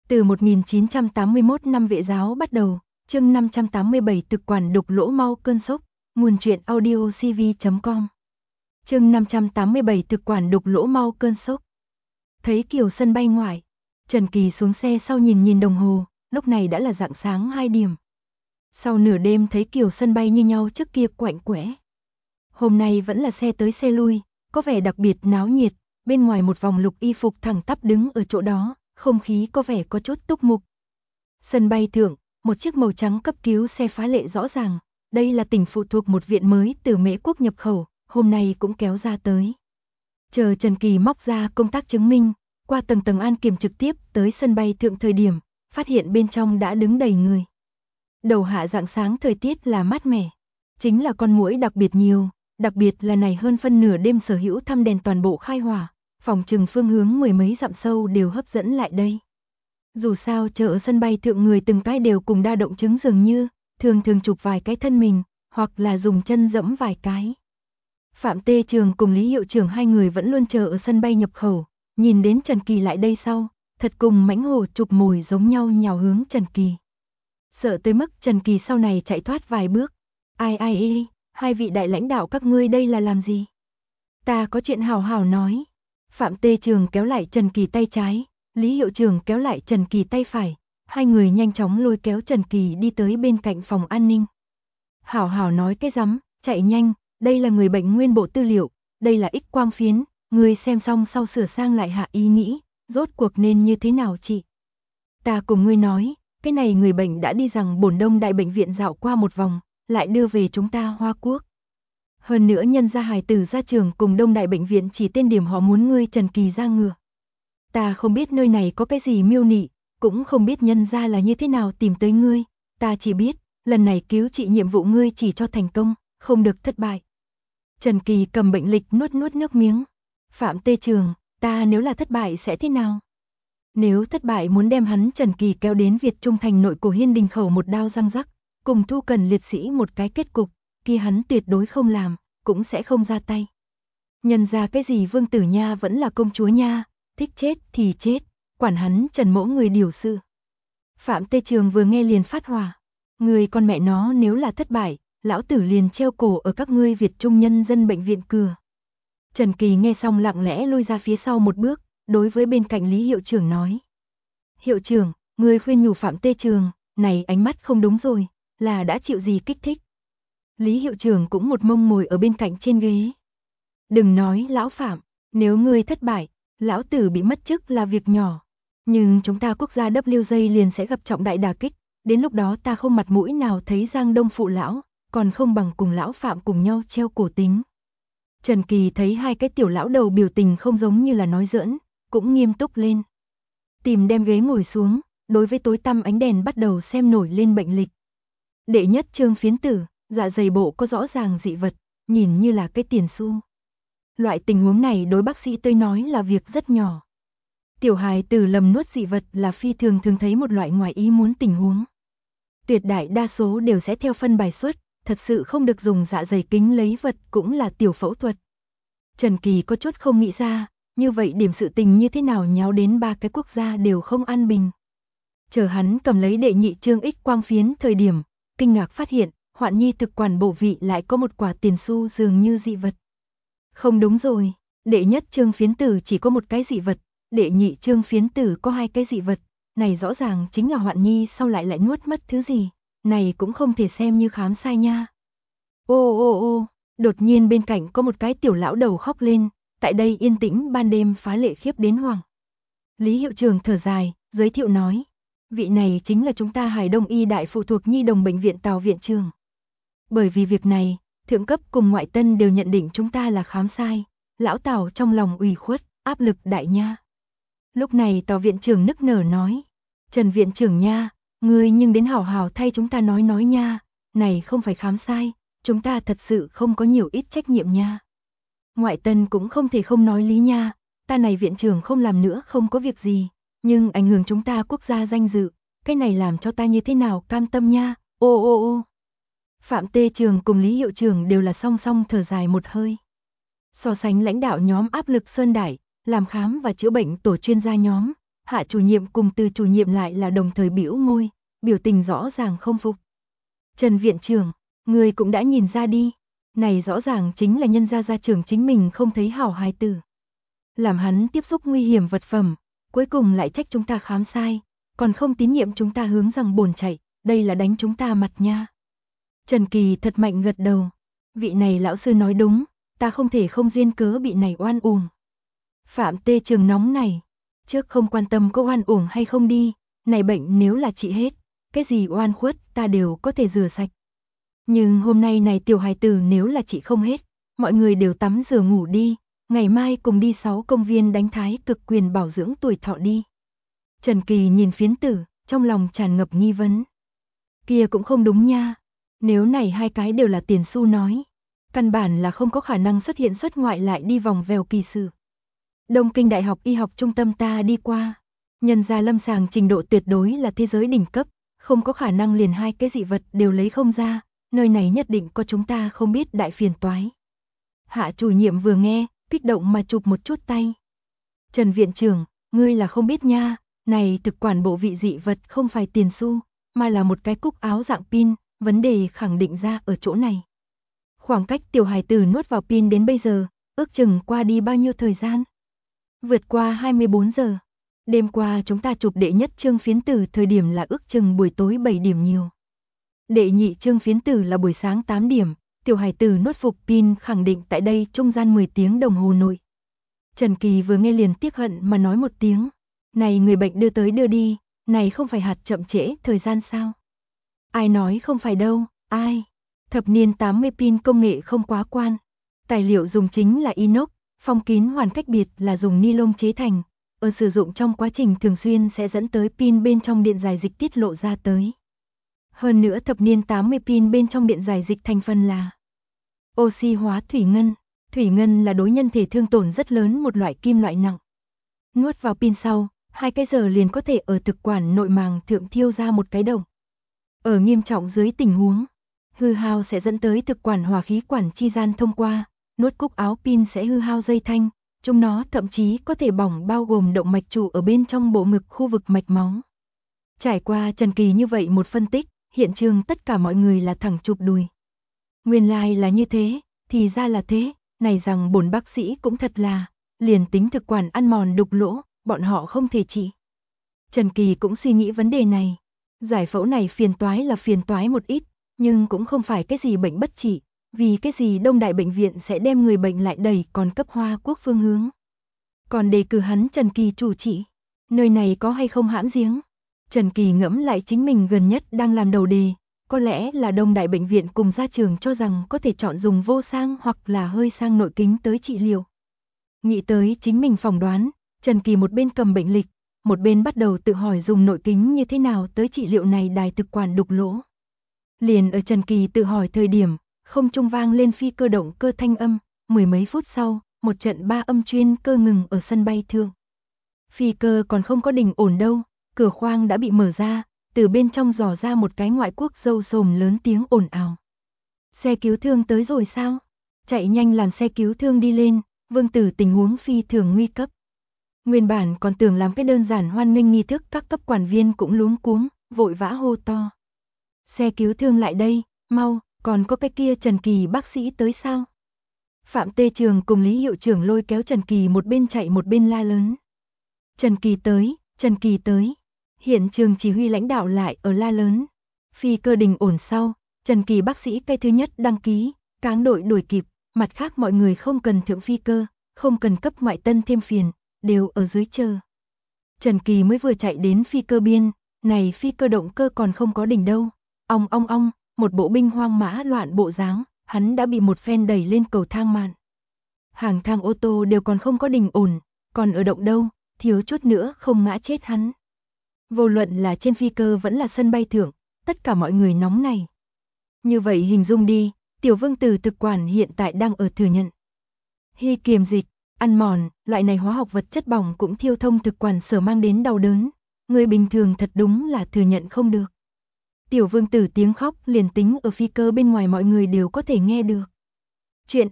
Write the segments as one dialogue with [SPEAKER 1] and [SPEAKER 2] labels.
[SPEAKER 1] Từ 1981 năm Vệ giáo bắt đầu, chương 587 thực quản đục lỗ mau cơn sốc, nguồn truyện audio cv.com. Chương 587 thực quản đục lỗ mau cơn sốc. Thấy Kiều sân bay ngoại, Trần Kỳ xuống xe sau nhìn đồng hồ, lúc này đã là rạng sáng 2 điểm. Sau nửa đêm thấy Kiều sân bay như nhau trước kia quạnh quẽ. Hôm nay vẫn là xe tới xe lui, có vẻ đặc biệt náo nhiệt, bên ngoài một vòng lục y phục thẳng tắp đứng ở chỗ đó, không khí có vẻ có chút túc mục. Sân bay thượng, một chiếc màu trắng cấp cứu xe phá lệ rõ ràng, đây là tỉnh phụ thuộc một viện mới từ Mễ Quốc nhập khẩu, hôm nay cũng kéo ra tới. Chờ Trần Kỳ móc ra công tác chứng minh, qua tầng an kiểm trực tiếp tới sân bay thượng thời điểm, phát hiện bên trong đã đứng đầy người. Đầu hạ rạng sáng thời tiết là mát mẻ, chính là con muỗi đặc biệt nhiều, đặc biệt là này hơn phân nửa đêm sở hữu thăm đèn toàn bộ khai hỏa, phòng trừng phương hướng mười mấy dặm sâu đều hấp dẫn lại đây. Dù sao chờ ở sân bay thượng người từng cái đều cùng đa động chứng dường như, thường chụp vài cái thân mình, hoặc là dùng chân dẫm vài cái. Phạm Tê Trường cùng Lý Hiệu Trưởng hai người vẫn luôn chờ ở sân bay nhập khẩu, nhìn đến Trần Kỳ lại đây sau, thật cùng mãnh hổ chụp mồi giống nhau nhào hướng Trần Kỳ. Sợ tới mức Trần Kỳ sau này chạy thoát vài bước. Ai, hai vị đại lãnh đạo các ngươi đây là làm gì? Ta có chuyện hào hào nói. Phạm Tê Trường kéo lại Trần Kỳ tay trái, Lý Hiệu Trưởng kéo lại Trần Kỳ tay phải, hai người nhanh chóng lôi kéo Trần Kỳ đi tới bên cạnh phòng an ninh. Hảo hảo nói cái rắm, chạy nhanh, đây là người bệnh nguyên bộ tư liệu, đây là X quang phiến, người xem xong sau sửa sang lại hạ ý nghĩ, rốt cuộc nên như thế nào chị? Ta cùng ngươi nói, cái này người bệnh đã đi rằng Bổn Đông Đại bệnh viện dạo qua một vòng, lại đưa về chúng ta Hoa Quốc. Hơn nữa nhân gia hài tử ra trường cùng Đông Đại bệnh viện chỉ tên điểm họ muốn ngươi Trần Kỳ ra ngựa. Ta không biết nơi này có cái gì miêu nị, cũng không biết nhân gia là như thế nào tìm tới ngươi, ta chỉ biết, lần này cứu trị nhiệm vụ ngươi chỉ cho thành công, không được thất bại. Trần Kỳ cầm bệnh lịch nuốt nước miếng. Phạm Tê Trường, ta nếu là thất bại sẽ thế nào? Nếu thất bại muốn đem hắn Trần Kỳ kéo đến Việt Trung thành nội cổ Hiên Đình khẩu một đao răng rắc, cùng Thu Cần liệt sĩ một cái kết cục, kia hắn tuyệt đối không làm, cũng sẽ không ra tay. Nhân ra cái gì vương tử nha vẫn là công chúa nha, thích chết thì chết, quản hắn Trần mỗ người điều sự. Phạm Tê Trường vừa nghe liền phát hỏa, người con mẹ nó nếu là thất bại, lão tử liền treo cổ ở các ngươi Việt Trung nhân dân bệnh viện cửa. Trần Kỳ nghe xong lặng lẽ lui ra phía sau một bước, đối với bên cạnh Lý Hiệu Trưởng nói. Hiệu Trưởng, người khuyên nhủ Phạm Tê Trường, này ánh mắt không đúng rồi, là đã chịu gì kích thích. Lý Hiệu Trưởng cũng một mông ngồi ở bên cạnh trên ghế. Đừng nói lão Phạm, nếu ngươi thất bại, lão tử bị mất chức là việc nhỏ. Nhưng chúng ta quốc gia WJ liền sẽ gặp trọng đại đả kích, đến lúc đó ta không mặt mũi nào thấy Giang Đông phụ lão, còn không bằng cùng lão Phạm cùng nhau treo cổ tính. Trần Kỳ thấy hai cái tiểu lão đầu biểu tình không giống như là nói giỡn, cũng nghiêm túc lên. Tìm đem ghế ngồi xuống, đối với tối tăm ánh đèn bắt đầu xem nổi lên bệnh lịch. Đệ nhất chương phiến tử, dạ dày bộ có rõ ràng dị vật, nhìn như là cái tiền xu. Loại tình huống này đối bác sĩ tôi nói là việc rất nhỏ. Tiểu hài tử lầm nuốt dị vật là phi thường thấy một loại ngoài ý muốn tình huống. Tuyệt đại đa số đều sẽ theo phân bài xuất, thật sự không được dùng dạ dày kính lấy vật cũng là tiểu phẫu thuật. Trần Kỳ có chút không nghĩ ra, như vậy điểm sự tình như thế nào nháo đến ba cái quốc gia đều không an bình. Chờ hắn cầm lấy đệ nhị chương X quang phiến thời điểm, kinh ngạc phát hiện, Hoạn Nhi thực quản bổ vị lại có một quả tiền xu dường như dị vật. Không đúng rồi, đệ nhất chương phiến tử chỉ có một cái dị vật, đệ nhị chương phiến tử có hai cái dị vật, này rõ ràng chính là Hoạn Nhi sau lại nuốt mất thứ gì, này cũng không thể xem như khám sai nha. Ô, đột nhiên bên cạnh có một cái tiểu lão đầu khóc lên, tại đây yên tĩnh ban đêm phá lệ khiếp đến hoảng. Lý Hiệu Trưởng thở dài, giới thiệu nói, vị này chính là chúng ta Hải Đông Y đại phụ thuộc Nhi đồng bệnh viện Tào viện trưởng. Bởi vì việc này, thượng cấp cùng ngoại tân đều nhận định chúng ta là khám sai, lão Tào trong lòng ủy khuất, áp lực đại nha. Lúc này Tào viện trưởng nức nở nói, Trần viện trưởng nha, ngươi nhưng đến hảo hảo thay chúng ta nói nha, này không phải khám sai, chúng ta thật sự không có nhiều ít trách nhiệm nha. Ngoại tân cũng không thể không nói lý nha, ta này viện trưởng không làm nữa không có việc gì, nhưng ảnh hưởng chúng ta quốc gia danh dự, cái này làm cho ta như thế nào cam tâm nha, ô. Phạm Tê Trường cùng Lý Hiệu Trưởng đều là song song thở dài một hơi. So sánh lãnh đạo nhóm áp lực sơn đại, làm khám và chữa bệnh tổ chuyên gia nhóm, Hạ chủ nhiệm cùng Từ chủ nhiệm lại là đồng thời bĩu môi, biểu tình rõ ràng không phục. Trần viện trưởng, người cũng đã nhìn ra đi, này rõ ràng chính là nhân gia trưởng chính mình không thấy hảo hài tử. Làm hắn tiếp xúc nguy hiểm vật phẩm, cuối cùng lại trách chúng ta khám sai, còn không tín nhiệm chúng ta hướng rằng bồn chạy, đây là đánh chúng ta mặt nha. Trần Kỳ thật mạnh gật đầu, vị này lão sư nói đúng, ta không thể không duyên cớ bị này oan uổng. Phạm Tê Trường nóng này, trước không quan tâm có oan uổng hay không đi, này bệnh nếu là trị hết, cái gì oan khuất ta đều có thể rửa sạch. Nhưng hôm nay này tiểu hài tử nếu là trị không hết, mọi người đều tắm rửa ngủ đi, ngày mai cùng đi 6 công viên đánh thái cực quyền bảo dưỡng tuổi thọ đi. Trần Kỳ nhìn phiến tử, trong lòng tràn ngập nghi vấn. Kia cũng không đúng nha, nếu này hai cái đều là tiền xu nói, căn bản là không có khả năng xuất ngoại lại đi vòng vèo kỳ sự. Đông Kinh Đại học Y học trung tâm ta đi qua, nhân gia lâm sàng trình độ tuyệt đối là thế giới đỉnh cấp, không có khả năng liền hai cái dị vật đều lấy không ra, nơi này nhất định có chúng ta không biết đại phiền toái. Hạ chủ nhiệm vừa nghe, kích động mà chụp một chút tay. Trần viện trưởng, ngươi là không biết nha, này thực quản bộ vị dị vật không phải tiền xu, mà là một cái cúc áo dạng pin, vấn đề khẳng định ra ở chỗ này. Khoảng cách tiểu hài tử nuốt vào pin đến bây giờ, ước chừng qua đi bao nhiêu thời gian? Vượt qua 24 giờ. Đêm qua chúng ta chụp đệ nhất chương phiến tử thời điểm là ước chừng buổi tối 7 điểm nhiều. Đệ nhị chương phiến tử là buổi sáng 8 điểm, tiểu hài tử nuốt phục pin khẳng định tại đây trung gian 10 tiếng đồng hồ nội. Trần Kỳ vừa nghe liền tiếc hận mà nói một tiếng, này người bệnh đưa tới đưa đi, này không phải hạt chậm trễ thời gian sao? Ai nói không phải đâu, ai? Thập niên 80 pin công nghệ không quá quan. Tài liệu dùng chính là inox, phong kín hoàn cách biệt là dùng ni lông chế thành, ở sử dụng trong quá trình thường xuyên sẽ dẫn tới pin bên trong điện giải dịch tiết lộ ra tới. Hơn nữa thập niên 80 pin bên trong điện giải dịch thành phần là oxy hóa thủy ngân. Thủy ngân là đối nhân thể thương tổn rất lớn một loại kim loại nặng. Nuốt vào pin sau, 2 cái giờ liền có thể ở thực quản nội màng thượng thiêu ra một cái động. Ở nghiêm trọng dưới tình huống, hư hao sẽ dẫn tới thực quản hòa khí quản chi gian thông qua, nuốt cúc áo pin sẽ hư hao dây thanh, chúng nó thậm chí có thể bỏng bao gồm động mạch trụ ở bên trong bộ ngực khu vực mạch máu. Trải qua Trần Kỳ như vậy một phân tích, hiện trường tất cả mọi người là thẳng chụp đùi. Nguyên lai là như thế, thì ra là thế, này rằng bổn bác sĩ cũng thật là, liền tính thực quản ăn mòn đục lỗ, bọn họ không thể trị. Trần Kỳ cũng suy nghĩ vấn đề này, giải phẫu này phiền toái một ít, nhưng cũng không phải cái gì bệnh bất trị, vì cái gì Đông Đại bệnh viện sẽ đem người bệnh lại đẩy còn cấp Hoa Quốc phương hướng. Còn đề cử hắn Trần Kỳ chủ trị, nơi này có hay không hãm giếng. Trần Kỳ ngẫm lại chính mình gần nhất đang làm đầu đề, có lẽ là Đông Đại bệnh viện cùng gia trường cho rằng có thể chọn dùng vô sang hoặc là hơi sang nội kính tới trị liệu. Nghĩ tới chính mình phỏng đoán, Trần Kỳ một bên cầm bệnh lịch, một bên bắt đầu tự hỏi dùng nội kính như thế nào tới trị liệu này đài thực quản đục lỗ. Liền ở Trần Kỳ tự hỏi thời điểm, không trung vang lên phi cơ động cơ thanh âm, 10 mấy phút sau, một trận 3 âm chuyên cơ ngừng ở sân bay thượng. Phi cơ còn không có đình ổn đâu, cửa khoang đã bị mở ra, từ bên trong dò ra một cái ngoại quốc râu sồm lớn tiếng ồn ào. Xe cứu thương tới rồi sao? Chạy nhanh làm xe cứu thương đi lên, Vương Tử tình huống phi thường nguy cấp. Nguyên bản còn tưởng làm cái đơn giản hoan nghênh nghi thức, các cấp quản viên cũng luống cuống, vội vã hô to. Xe cứu thương lại đây, mau, còn có cái kia Trần Kỳ bác sĩ tới sao? Phạm Tê Trường cùng Lý hiệu trưởng lôi kéo Trần Kỳ một bên chạy một bên la lớn. Trần Kỳ tới, Trần Kỳ tới. Hiện trường chỉ huy lãnh đạo lại ở la lớn. Phi cơ đình ổn sau, Trần Kỳ bác sĩ cây thứ nhất đăng ký, cáng đội đuổi kịp, mặt khác mọi người không cần thượng phi cơ, không cần cấp ngoại tân thêm phiền, đều ở dưới chờ. Trần Kỳ mới vừa chạy đến phi cơ biên, này phi cơ động cơ còn không có đỉnh đâu. Ong ong ong, một bộ binh hoang mã loạn bộ dáng, hắn đã bị một phen đẩy lên cầu thang mạn. Hàng thang ô tô đều còn không có đình ổn, còn ở động đâu, thiếu chút nữa không ngã chết hắn. Vô luận là trên phi cơ vẫn là sân bay thượng, tất cả mọi người nóng này. Như vậy hình dung đi, tiểu Vương Tử thực quản hiện tại đang ở thừa nhận. Hy kiềm dịch, ăn mòn, loại này hóa học vật chất bỏng cũng thiêu thông thực quản sở mang đến đau đớn. Người bình thường thật đúng là thừa nhận không được. Tiểu Vương Tử tiếng khóc liền tính ở phi cơ bên ngoài mọi người đều có thể nghe được. Chuyện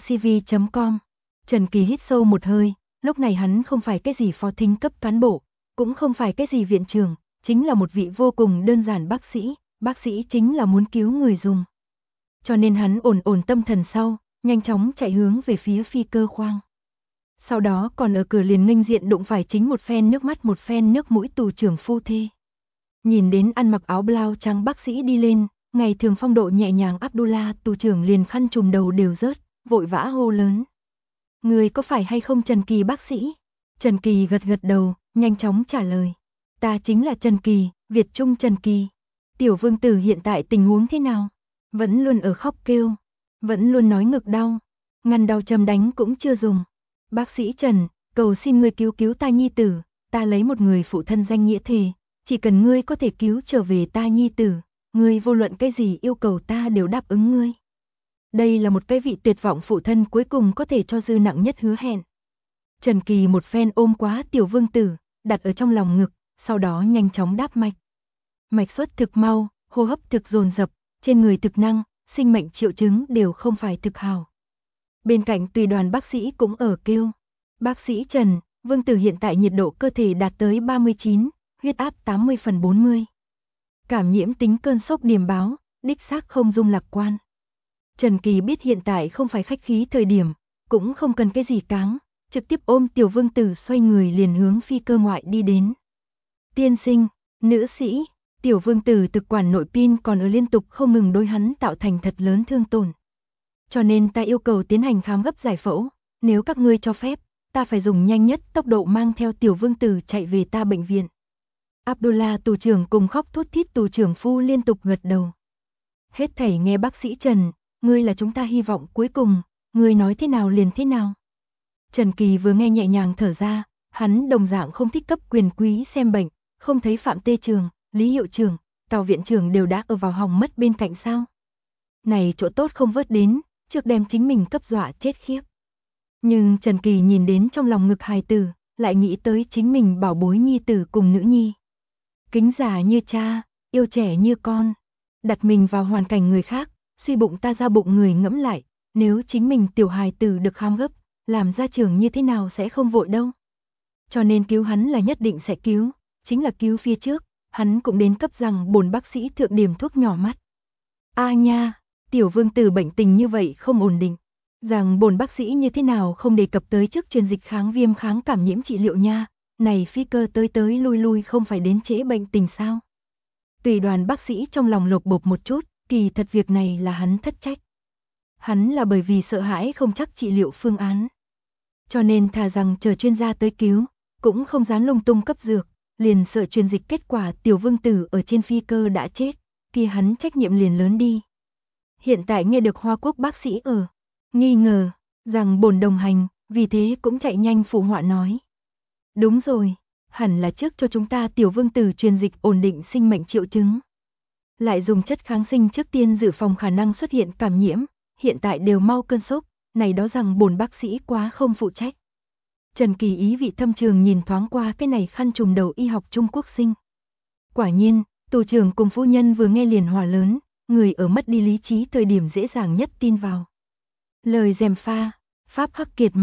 [SPEAKER 1] audiocv.com. Trần Kỳ hít sâu một hơi, lúc này hắn không phải cái gì phó thính cấp cán bộ, cũng không phải cái gì viện trưởng, chính là một vị vô cùng đơn giản bác sĩ chính là muốn cứu người dùng. Cho nên hắn ổn tâm thần sau, nhanh chóng chạy hướng về phía phi cơ khoang. Sau đó còn ở cửa liền nghênh diện đụng phải chính một phen nước mắt một phen nước mũi tù trưởng phu thê. Nhìn đến ăn mặc áo blau trắng bác sĩ đi lên, ngày thường phong độ nhẹ nhàng Abdullah tù trưởng liền khăn trùm đầu đều rớt, vội vã hô lớn. Người có phải hay không Trần Kỳ bác sĩ? Trần Kỳ gật đầu, nhanh chóng trả lời. Ta chính là Trần Kỳ, Việt Trung Trần Kỳ. Tiểu Vương Tử hiện tại tình huống thế nào? Vẫn luôn ở khóc kêu, vẫn luôn nói ngực đau, ngăn đau châm đánh cũng chưa dùng. Bác sĩ Trần, cầu xin ngươi cứu ta nhi tử, ta lấy một người phụ thân danh nghĩa thề, chỉ cần ngươi có thể cứu trở về ta nhi tử, ngươi vô luận cái gì yêu cầu ta đều đáp ứng ngươi. Đây là một cái vị tuyệt vọng phụ thân cuối cùng có thể cho dư nặng nhất hứa hẹn. Trần Kỳ một phen ôm quá Tiểu Vương Tử, đặt ở trong lòng ngực, sau đó nhanh chóng đáp mạch. Mạch xuất thực mau, hô hấp thực dồn dập, trên người thực năng, sinh mệnh triệu chứng đều không phải thực hào. Bên cạnh tùy đoàn bác sĩ cũng ở kêu. Bác sĩ Trần, Vương Tử hiện tại nhiệt độ cơ thể đạt tới 39, huyết áp 80/40. Cảm nhiễm tính cơn sốc điềm báo, đích xác không dung lạc quan. Trần Kỳ biết hiện tại không phải khách khí thời điểm, cũng không cần cái gì cáng, trực tiếp ôm Tiểu Vương Tử xoay người liền hướng phi cơ ngoại đi đến. Tiên sinh, nữ sĩ, Tiểu Vương Tử thực quản nội pin còn ở liên tục không ngừng đối hắn tạo thành thật lớn thương tổn. Cho nên ta yêu cầu tiến hành khám gấp giải phẫu, nếu các ngươi cho phép, ta phải dùng nhanh nhất tốc độ mang theo Tiểu Vương Tử chạy về ta bệnh viện. Abdullah tù trưởng cùng khóc thút thít tù trưởng phu liên tục gật đầu. Hết thảy nghe bác sĩ Trần, ngươi là chúng ta hy vọng cuối cùng, ngươi nói thế nào liền thế nào. Trần Kỳ vừa nghe nhẹ nhàng thở ra, hắn đồng dạng không thích cấp quyền quý xem bệnh, không thấy Phạm Tê Trường, Lý Hiệu Trưởng, Tào Viện Trưởng đều đã ở vào hỏng mất bên cạnh sao. Này chỗ tốt không vớt đến, trước đem chính mình cấp dọa chết khiếp. Nhưng Trần Kỳ nhìn đến trong lòng ngực hài tử, lại nghĩ tới chính mình bảo bối nhi tử cùng nữ nhi. Kính già như cha, yêu trẻ như con. Đặt mình vào hoàn cảnh người khác, suy bụng ta ra bụng người ngẫm lại, nếu chính mình tiểu hài tử được khám gấp, làm gia trưởng như thế nào sẽ không vội đâu. Cho nên cứu hắn là nhất định sẽ cứu, chính là cứu phía trước, hắn cũng đến cấp rằng bổn bác sĩ thượng điểm thuốc nhỏ mắt. A nha, Tiểu Vương Tử bệnh tình như vậy không ổn định, rằng bổn bác sĩ như thế nào không đề cập tới trước truyền dịch kháng viêm kháng cảm nhiễm trị liệu nha, này phi cơ tới lui không phải đến trễ bệnh tình sao. Tùy đoàn bác sĩ trong lòng lột bột một chút, kỳ thật việc này là hắn thất trách. Hắn là bởi vì sợ hãi không chắc trị liệu phương án. Cho nên thà rằng chờ chuyên gia tới cứu, cũng không dám lung tung cấp dược, liền sợ truyền dịch kết quả Tiểu Vương Tử ở trên phi cơ đã chết, kia hắn trách nhiệm liền lớn đi. Hiện tại nghe được Hoa Quốc bác sĩ ở, nghi ngờ, rằng bổn đồng hành, vì thế cũng chạy nhanh phụ họa nói. Đúng rồi, hẳn là trước cho chúng ta Tiểu Vương Tử truyền dịch ổn định sinh mệnh triệu chứng. Lại dùng chất kháng sinh trước tiên dự phòng khả năng xuất hiện cảm nhiễm, hiện tại đều mau cơn sốc, này đó rằng bổn bác sĩ quá không phụ trách. Trần Kỳ ý vị thâm trường nhìn thoáng qua cái này khăn trùm đầu y học Trung Quốc sinh. Quả nhiên, tù trưởng cùng phu nhân vừa nghe liền hòa lớn, người ở mất đi lý trí thời điểm dễ dàng nhất tin vào. Lời gièm pha, Pháp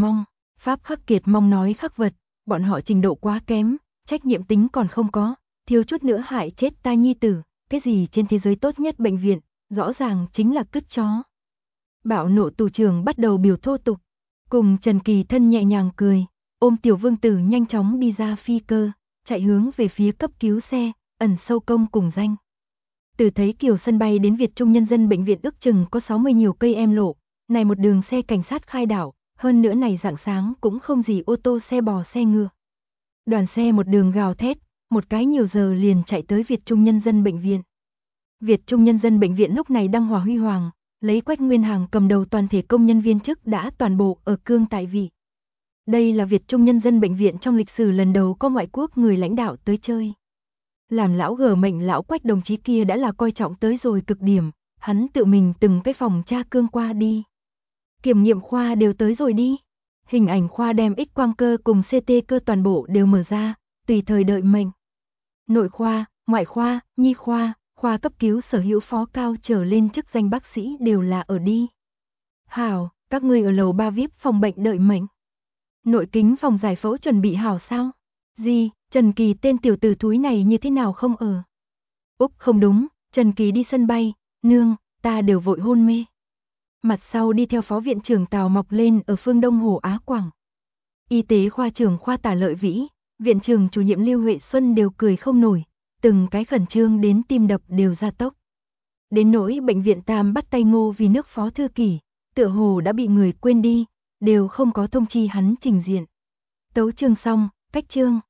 [SPEAKER 1] Khắc Kiệt mong nói khắc vật, bọn họ trình độ quá kém, trách nhiệm tính còn không có, thiếu chút nữa hại chết ta nhi tử, cái gì trên thế giới tốt nhất bệnh viện, rõ ràng chính là cứt chó. Bạo nộ tù trưởng bắt đầu biểu thô tục, cùng Trần Kỳ thân nhẹ nhàng cười, ôm Tiểu Vương Tử nhanh chóng đi ra phi cơ, chạy hướng về phía cấp cứu xe, ẩn sâu công cùng danh. Từ thấy Kiều sân bay đến Việt Trung Nhân dân bệnh viện ước chừng có 60 nhiều cây em lộ, này một đường xe cảnh sát khai đảo, hơn nữa này rạng sáng cũng không gì ô tô xe bò xe ngựa. Đoàn xe một đường gào thét, một cái nhiều giờ liền chạy tới Việt Trung Nhân dân bệnh viện. Việt Trung Nhân dân bệnh viện lúc này đăng hòa huy hoàng, lấy Quách Nguyên Hàng cầm đầu toàn thể công nhân viên chức đã toàn bộ ở cương tại vị. Đây là Việt Trung Nhân dân bệnh viện trong lịch sử lần đầu có ngoại quốc người lãnh đạo tới chơi. Làm lão gờ mệnh lão Quách đồng chí kia đã là coi trọng tới rồi cực điểm, hắn tự mình từng cái phòng tra cương qua đi. Kiểm nghiệm khoa đều tới rồi đi. Hình ảnh khoa đem X quang cơ cùng CT cơ toàn bộ đều mở ra, tùy thời đợi mệnh. Nội khoa, ngoại khoa, nhi khoa, khoa cấp cứu sở hữu phó cao trở lên chức danh bác sĩ đều là ở đi. Hảo, các ngươi ở lầu 3 VIP phòng bệnh đợi mệnh. Nội kính phòng giải phẫu chuẩn bị hảo sao? Gì, Trần Kỳ tên tiểu tử thúi này như thế nào không ở? Úp không đúng, Trần Kỳ đi sân bay, nương, ta đều vội hôn mê. Mặt sau đi theo phó viện trưởng Tào Mọc lên ở phương Đông Hồ Á Quảng. Y tế khoa trưởng khoa Tả Lợi Vĩ, viện trưởng chủ nhiệm Lưu Huệ Xuân đều cười không nổi, từng cái khẩn trương đến tim đập đều gia tốc. Đến nỗi bệnh viện Tam bắt tay Ngô vì nước phó thư kỷ, tựa hồ đã bị người quên đi, đều không có thông chi hắn trình diện. Tấu chương xong, cách chương.